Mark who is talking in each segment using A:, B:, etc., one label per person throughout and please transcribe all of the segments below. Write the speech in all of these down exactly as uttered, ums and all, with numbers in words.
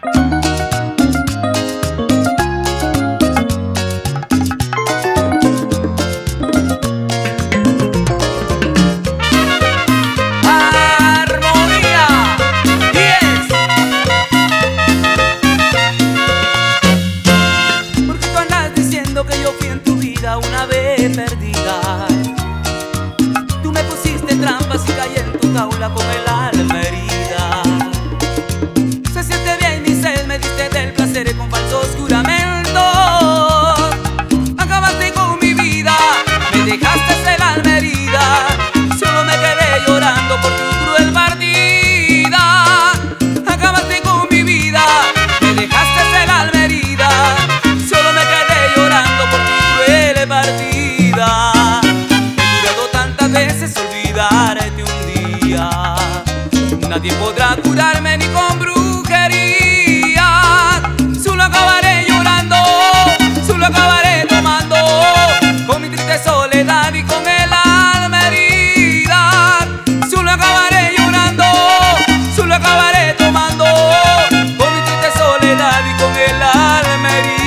A: Una vez perdida, tú me pusiste trampas y caí en tu jaula con el alma herida. Se siente bien mi sed, me diste del placer con falsos juramentos. Acabaste con mi vida, me dejaste el alma herida. Solo me quedé llorando por tu cruel partida. Acabaste con mi vida, me dejaste el alma herida. Solo me quedé llorando por tu cruel partida. He jurado tantas veces olvidarte un día. Nadie podrá curarme ni con brujería. Solo acabaré llorando, solo acabaré tomando, con mi triste soledad y con el alma herida. Solo acabaré llorando, solo acabaré tomando, con mi triste soledad y con el alma herida.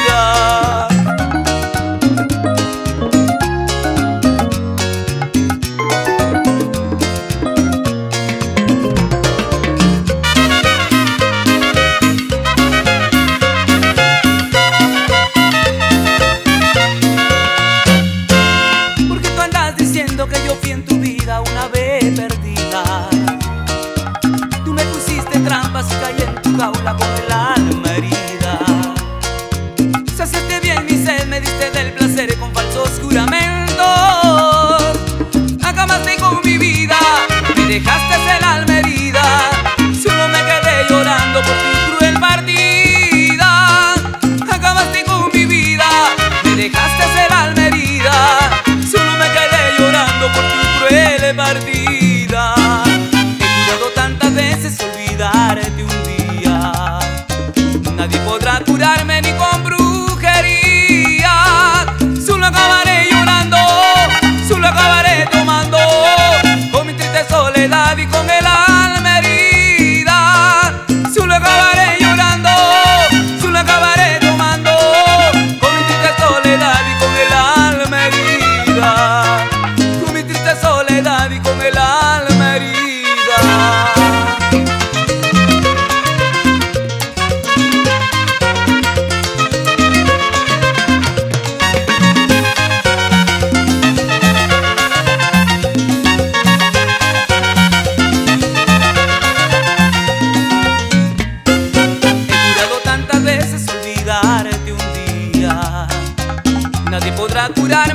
A: Que yo fui en tu vida una vez perdida. Tú me pusiste trampas y caí en tu jaula con el alma herida. Saciaste bien mi sed, me diste del placer con falsos juramentos. Acabaste con mi vida, me dejaste el alma herida. Solo me quedé llorando por tu cruel partida. Acabaste con mi vida, me dejaste el alma herida. Solo me quedé llorando por tu cruel partida. He jurado tantas veces olvidarte un día. Nadie podrá curarme ni con brujería. Solo acabaré llorando, solo acabaré tomando, con mi triste soledad y con el alma herida. Solo acabaré llorando, solo acabaré tomando, con mi triste soledad y con el alma herida. Con mi triste soledad y con el alma herida. Nadie podrá curar